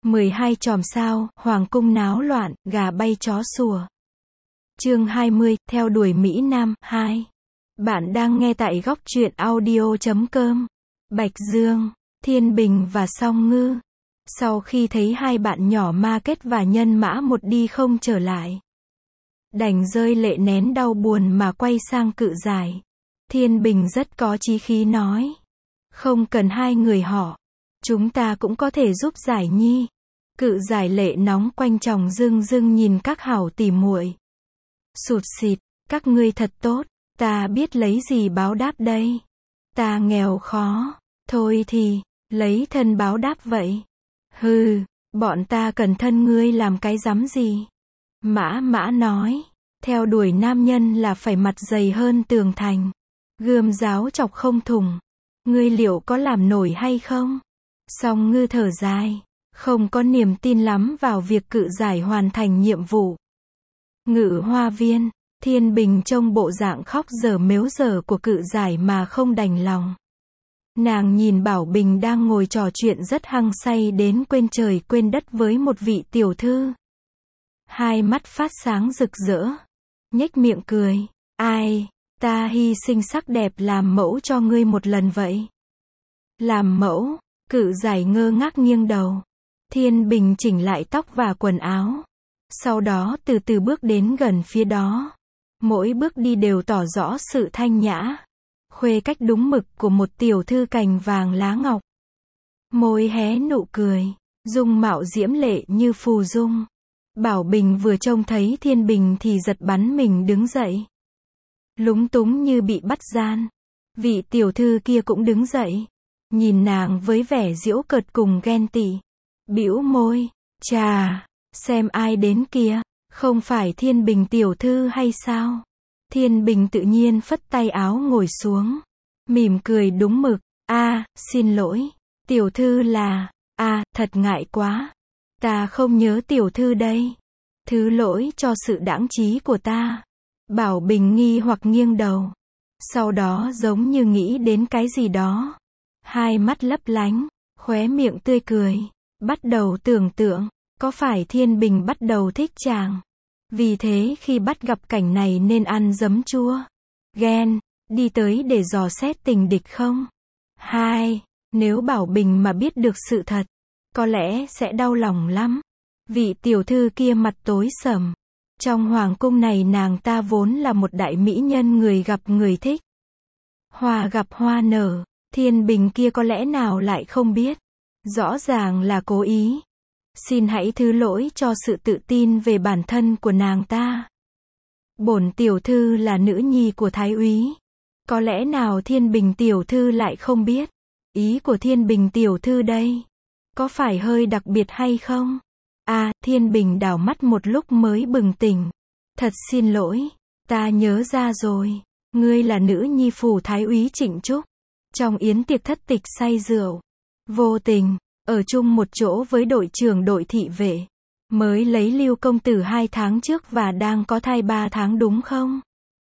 12 chòm sao, hoàng cung náo loạn, gà bay chó sủa. Chương 20, theo đuổi Mỹ Nam, 2. Bạn đang nghe tại góc truyện audio.com. Bạch Dương, Thiên Bình và Song Ngư. Sau khi thấy hai bạn nhỏ Ma Kết và Nhân Mã một đi không trở lại, đành rơi lệ nén đau buồn mà quay sang Cự Giải. Thiên Bình rất có chí khí nói: không cần hai người họ, chúng ta cũng có thể giúp Giải Nhi. Cự Giải lệ nóng quanh tròng rưng rưng nhìn các hảo tỉ muội. Sụt sịt, các ngươi thật tốt, ta biết lấy gì báo đáp đây. Ta nghèo khó, thôi thì, lấy thân báo đáp vậy. Hừ, bọn ta cần thân ngươi làm cái rắm gì. Mã Mã nói, theo đuổi nam nhân là phải mặt dày hơn tường thành, gươm giáo chọc không thủng. Ngươi liệu có làm nổi hay không? Song Ngư thở dài, không có niềm tin lắm vào việc Cự Giải hoàn thành nhiệm vụ. Ngự Hoa Viên, Thiên Bình trông bộ dạng khóc dở mếu dở của Cự Giải mà không đành lòng. Nàng nhìn Bảo Bình đang ngồi trò chuyện rất hăng say đến quên trời quên đất với một vị tiểu thư. Hai mắt phát sáng rực rỡ, nhếch miệng cười, ai, ta hy sinh sắc đẹp làm mẫu cho ngươi một lần vậy. Làm mẫu? Cự Giải ngơ ngác nghiêng đầu. Thiên Bình chỉnh lại tóc và quần áo, sau đó từ từ bước đến gần phía đó. Mỗi bước đi đều tỏ rõ sự thanh nhã, khuê cách đúng mực của một tiểu thư cành vàng lá ngọc. Môi hé nụ cười, dung mạo diễm lệ như phù dung. Bảo Bình vừa trông thấy Thiên Bình thì giật bắn mình đứng dậy, lúng túng như bị bắt gian. Vị tiểu thư kia cũng đứng dậy, nhìn nàng với vẻ giễu cợt cùng ghen tị, bĩu môi, chà, xem ai đến kìa, không phải Thiên Bình tiểu thư hay sao? Thiên Bình tự nhiên phất tay áo ngồi xuống, mỉm cười đúng mực, xin lỗi, tiểu thư là, thật ngại quá, ta không nhớ tiểu thư đây, thứ lỗi cho sự đãng trí của ta. Bảo Bình nghi hoặc nghiêng đầu, sau đó giống như nghĩ đến cái gì đó, hai mắt lấp lánh, khóe miệng tươi cười, bắt đầu tưởng tượng, có phải Thiên Bình bắt đầu thích chàng, vì thế khi bắt gặp cảnh này nên ăn giấm chua, ghen, đi tới để dò xét tình địch không? Hai, nếu Bảo Bình mà biết được sự thật, có lẽ sẽ đau lòng lắm. Vị tiểu thư kia mặt tối sầm. Trong hoàng cung này nàng ta vốn là một đại mỹ nhân người gặp người thích. Hoa gặp hoa nở, Thiên Bình kia có lẽ nào lại không biết. Rõ ràng là cố ý. Xin hãy thứ lỗi cho sự tự tin về bản thân của nàng ta. Bổn tiểu thư là nữ nhi của thái úy. Có lẽ nào Thiên Bình tiểu thư lại không biết. Ý của Thiên Bình tiểu thư đây, có phải hơi đặc biệt hay không? Thiên Bình đảo mắt một lúc mới bừng tỉnh. Thật xin lỗi, ta nhớ ra rồi. Ngươi là nữ nhi phủ thái úy Trịnh Trúc. Trong yến tiệc thất tịch say rượu, vô tình ở chung một chỗ với đội trưởng đội thị vệ, mới lấy Lưu công tử 2 tháng trước và đang có thai 3 tháng đúng không?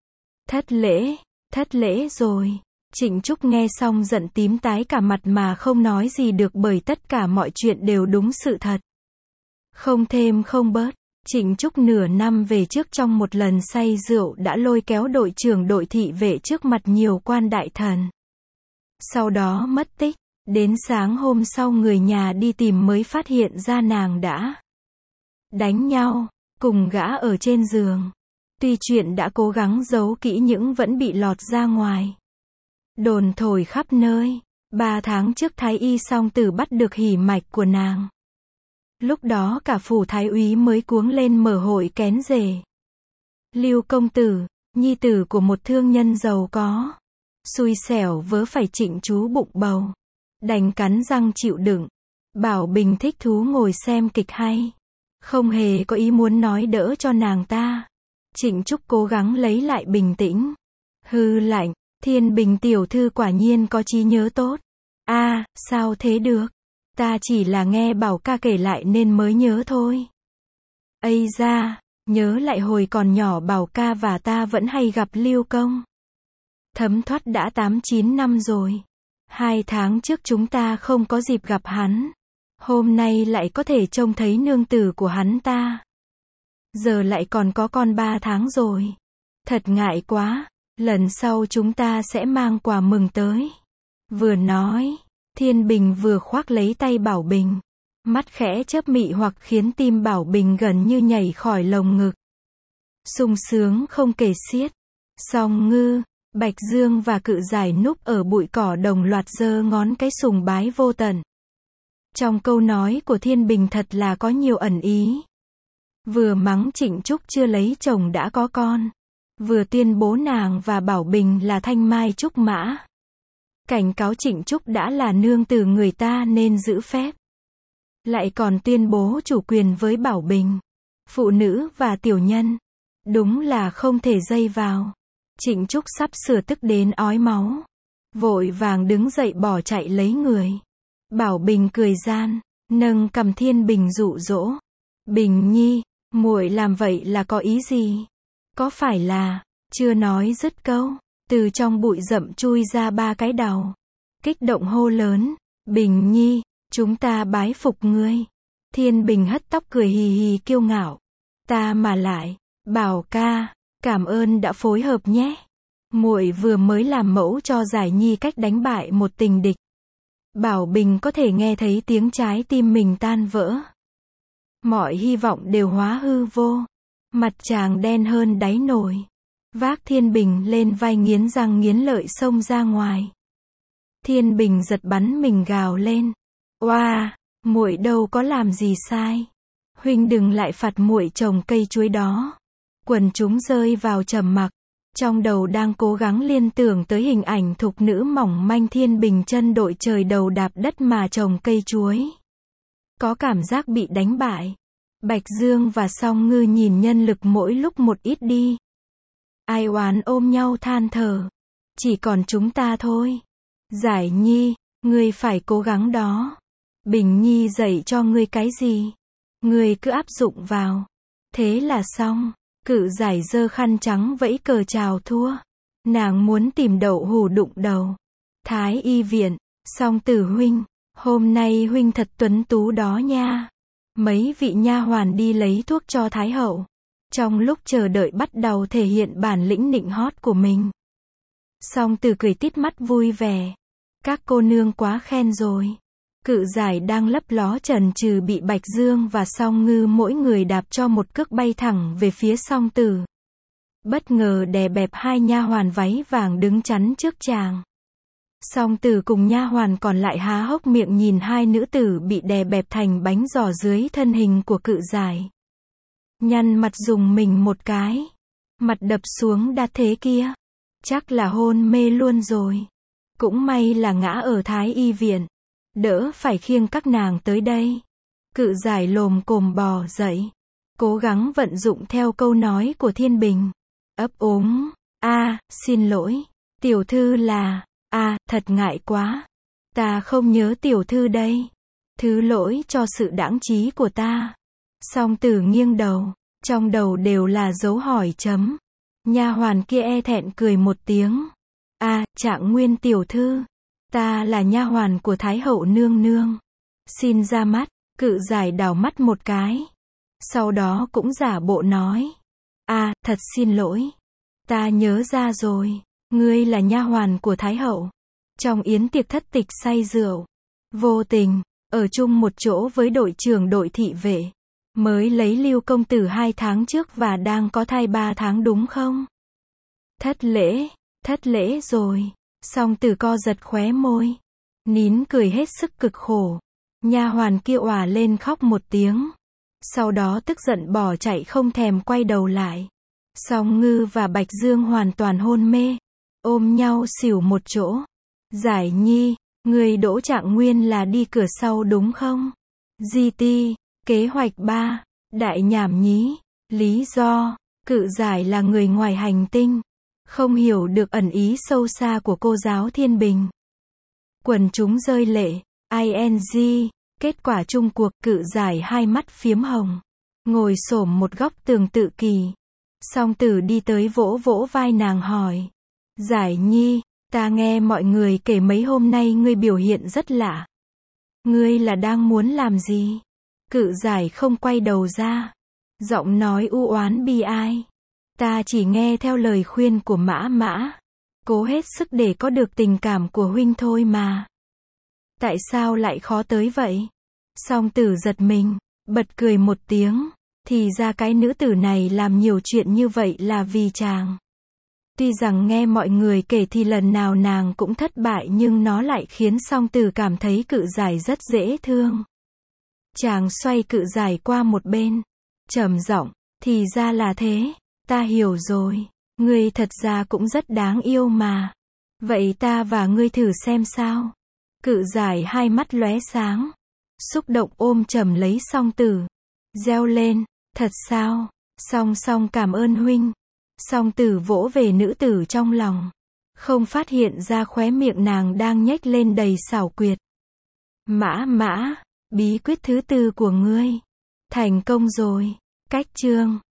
Thất lễ rồi. Trịnh Trúc nghe xong giận tím tái cả mặt mà không nói gì được bởi tất cả mọi chuyện đều đúng sự thật. Không thêm không bớt, Trịnh Trúc nửa năm về trước trong một lần say rượu đã lôi kéo đội trưởng đội thị vệ trước mặt nhiều quan đại thần. Sau đó mất tích, đến sáng hôm sau người nhà đi tìm mới phát hiện ra nàng đã đánh nhau, cùng gã ở trên giường. Tuy chuyện đã cố gắng giấu kỹ nhưng vẫn bị lọt ra ngoài. Đồn thổi khắp nơi, 3 tháng trước thái y song tử bắt được hỉ mạch của nàng. Lúc đó cả phủ thái úy mới cuống lên mở hội kén rể. Lưu công tử, nhi tử của một thương nhân giàu có, xui xẻo vớ phải Trịnh chú bụng bầu, đành cắn răng chịu đựng. Bảo Bình thích thú ngồi xem kịch hay, không hề có ý muốn nói đỡ cho nàng ta. Trịnh Trúc cố gắng lấy lại bình tĩnh. Hư lạnh, Thiên Bình tiểu thư quả nhiên có trí nhớ tốt. Sao thế được? Ta chỉ là nghe Bảo ca kể lại nên mới nhớ thôi. Ây da, nhớ lại hồi còn nhỏ Bảo ca và ta vẫn hay gặp Lưu công. Thấm thoát đã 8-9 năm rồi. 2 tháng trước chúng ta không có dịp gặp hắn. Hôm nay lại có thể trông thấy nương tử của hắn ta. Giờ lại còn có con 3 tháng rồi. Thật ngại quá, lần sau chúng ta sẽ mang quà mừng tới. Vừa nói, Thiên Bình vừa khoác lấy tay Bảo Bình. Mắt khẽ chớp mị hoặc khiến tim Bảo Bình gần như nhảy khỏi lồng ngực. Sung sướng không kể xiết. Song Ngư, Bạch Dương và Cự Giải núp ở bụi cỏ đồng loạt giơ ngón cái sùng bái vô tận. Trong câu nói của Thiên Bình thật là có nhiều ẩn ý. Vừa mắng Trịnh Trúc chưa lấy chồng đã có con. Vừa tuyên bố nàng và Bảo Bình là thanh mai trúc mã. Cảnh cáo Trịnh Trúc đã là nương tử người ta nên giữ phép. Lại còn tuyên bố chủ quyền với Bảo Bình. Phụ nữ và tiểu nhân. Đúng là không thể dây vào. Trịnh Trúc sắp sửa tức đến ói máu. Vội vàng đứng dậy bỏ chạy lấy người. Bảo Bình cười gian, nâng cằm Thiên Bình dụ dỗ. Bình nhi, muội làm vậy là có ý gì? Có phải là, chưa nói dứt câu, từ trong bụi rậm chui ra 3 cái đầu. Kích động hô lớn, Bình nhi, chúng ta bái phục ngươi. Thiên Bình hất tóc cười hì hì kiêu ngạo. Ta mà lại, Bảo ca, cảm ơn đã phối hợp nhé. Muội vừa mới làm mẫu cho Giải Nhi cách đánh bại một tình địch. Bảo Bình có thể nghe thấy tiếng trái tim mình tan vỡ. Mọi hy vọng đều hóa hư vô. Mặt chàng đen hơn đáy nồi. Vác Thiên Bình lên vai nghiến răng nghiến lợi xông ra ngoài. Thiên Bình giật bắn mình gào lên. Oa, muội đâu có làm gì sai. Huynh đừng lại phạt muội trồng cây chuối đó. Quần chúng rơi vào trầm mặc. Trong đầu đang cố gắng liên tưởng tới hình ảnh thục nữ mỏng manh Thiên Bình chân đội trời đầu đạp đất mà trồng cây chuối. Có cảm giác bị đánh bại. Bạch Dương và Song Ngư nhìn nhân lực mỗi lúc một ít đi. Ai oán ôm nhau than thở. Chỉ còn chúng ta thôi. Giải Nhi, ngươi phải cố gắng đó. Bình Nhi dạy cho ngươi cái gì? Ngươi cứ áp dụng vào. Thế là xong. Cự Giải giơ khăn trắng vẫy cờ chào thua. Nàng muốn tìm đậu hù đụng đầu. Thái y viện, Song Tử huynh, hôm nay huynh thật tuấn tú đó nha. Mấy vị nha hoàn đi lấy thuốc cho Thái hậu. Trong lúc chờ đợi bắt đầu thể hiện bản lĩnh nịnh hót của mình. Song Tử cười tít mắt vui vẻ. Các cô nương quá khen rồi. Cự Giải đang lấp ló chần chừ bị Bạch Dương và Song Ngư mỗi người đạp cho một cước bay thẳng về phía Song Tử. Bất ngờ đè bẹp 2 nha hoàn váy vàng đứng chắn trước chàng. Song Tử cùng nha hoàn còn lại há hốc miệng nhìn 2 nữ tử bị đè bẹp thành bánh giò dưới thân hình của Cự Giải. Nhăn mặt dùng mình một cái. Mặt đập xuống đá thế kia. Chắc là hôn mê luôn rồi. Cũng may là ngã ở Thái y viện. Đỡ phải khiêng các nàng tới đây. Cự Giải lồm cồm bò dậy. Cố gắng vận dụng theo câu nói của Thiên Bình. Ấp úng. Xin lỗi. Tiểu thư là. Thật ngại quá. Ta không nhớ tiểu thư đây. Thứ lỗi cho sự đãng trí của ta. Song Tử nghiêng đầu. Trong đầu đều là dấu hỏi chấm. Nha hoàn kia e thẹn cười một tiếng. Trạng Nguyên tiểu thư. Ta là nha hoàn của Thái hậu nương nương. Xin ra mắt. Cự Giải đảo mắt một cái. Sau đó cũng giả bộ nói. Thật xin lỗi. Ta nhớ ra rồi. Ngươi là nha hoàn của Thái hậu. Trong yến tiệc thất tịch say rượu. Vô tình, ở chung một chỗ với đội trưởng đội thị vệ. Mới lấy Lưu công tử 2 tháng trước và đang có thai 3 tháng đúng không? Thất lễ rồi. Song Tử co giật khóe môi. Nín cười hết sức cực khổ. Nha hoàn kia òa lên khóc một tiếng. Sau đó tức giận bỏ chạy không thèm quay đầu lại. Song Ngư và Bạch Dương hoàn toàn hôn mê. Ôm nhau xỉu một chỗ. Giải Nhi, người đỗ Trạng Nguyên là đi cửa sau đúng không? GT, kế hoạch 3, đại nhảm nhí. Lý do, Cự Giải là người ngoài hành tinh. Không hiểu được ẩn ý sâu xa của cô giáo Thiên Bình. Quần chúng rơi lệ. ING. Kết quả chung cuộc Cự Giải 2 mắt phiếm hồng. Ngồi xổm một góc tường tự kỷ. Song Tử đi tới vỗ vỗ vai nàng hỏi. Giải Nhi, ta nghe mọi người kể mấy hôm nay ngươi biểu hiện rất lạ. Ngươi là đang muốn làm gì? Cự giải không quay đầu ra. Giọng nói u oán bi ai. Ta chỉ nghe theo lời khuyên của Mã Mã. Cố hết sức để có được tình cảm của huynh thôi mà. Tại sao lại khó tới vậy? Song Tử giật mình, bật cười một tiếng. Thì ra cái nữ tử này làm nhiều chuyện như vậy là vì chàng. Tuy rằng nghe mọi người kể thì lần nào nàng cũng thất bại nhưng nó lại khiến Song Tử cảm thấy cự giải rất dễ thương. Chàng xoay cự giải qua một bên. Trầm giọng, thì ra là thế, ta hiểu rồi. Ngươi thật ra cũng rất đáng yêu mà. Vậy ta và ngươi thử xem sao. Cự giải hai mắt lóe sáng. Xúc động ôm chầm lấy Song Tử. Reo lên, thật sao? Song Song cảm ơn huynh. Song Tử vỗ về nữ tử trong lòng. Không phát hiện ra khóe miệng nàng đang nhếch lên đầy xảo quyệt. Mã Mã, bí quyết thứ 4 của ngươi. Thành công rồi. Cách chương